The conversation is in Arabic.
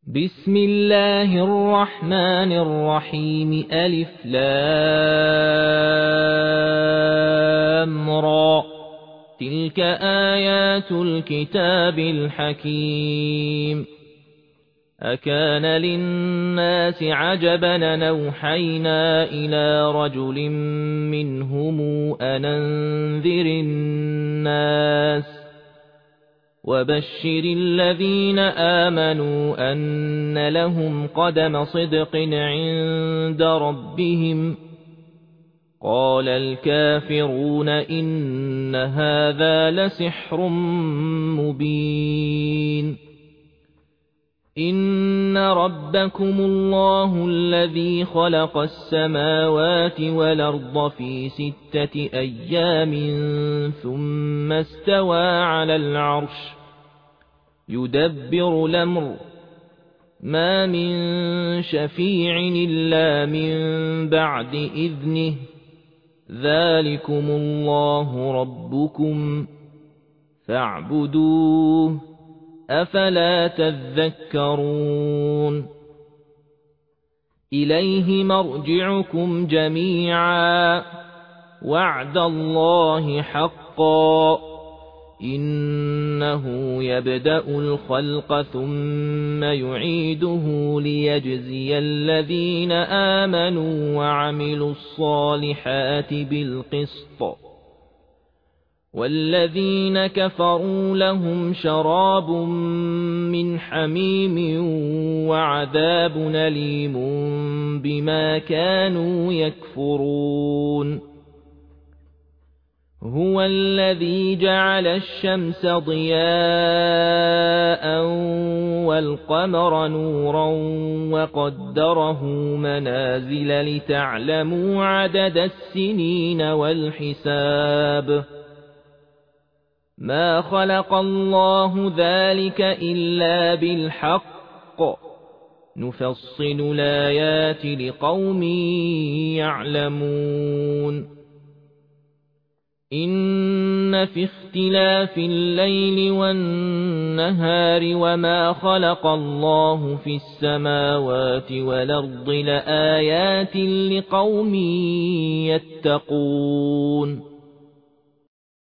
بسم الله الرحمن الرحيم ألف لام را تلك آيات الكتاب الحكيم أكان للناس عجبا نوحينا إلى رجل منهم أن أنذر الناس وبشر الذين آمنوا أن لهم قدم صدق عند ربهم قال الكافرون إن هذا لسحر مبين إن ربكم الله الذي خلق السماوات والأرض في 6 أيام ثم استوى على العرش يدبر الأمر ما من شفيع إلا من بعد إذنه ذلكم الله ربكم فاعبدوه أفلا تذكرون إليه مرجعكم جميعا وعد الله حقا إنه يبدأ الخلق ثم يعيده ليجزي الذين آمنوا وعملوا الصالحات بالقسط والذين كفروا لهم شراب من حميم وعذاب أليم بما كانوا يكفرون هو الذي جعل الشمس ضياء والقمر نورا وقدره منازل لتعلموا عدد السنين والحساب ما خلق الله ذلك إلا بالحق نفصل الآيات لقوم يعلمون إن في اختلاف الليل والنهار وما خلق الله في السماوات والأرض لآيات لقوم يتقون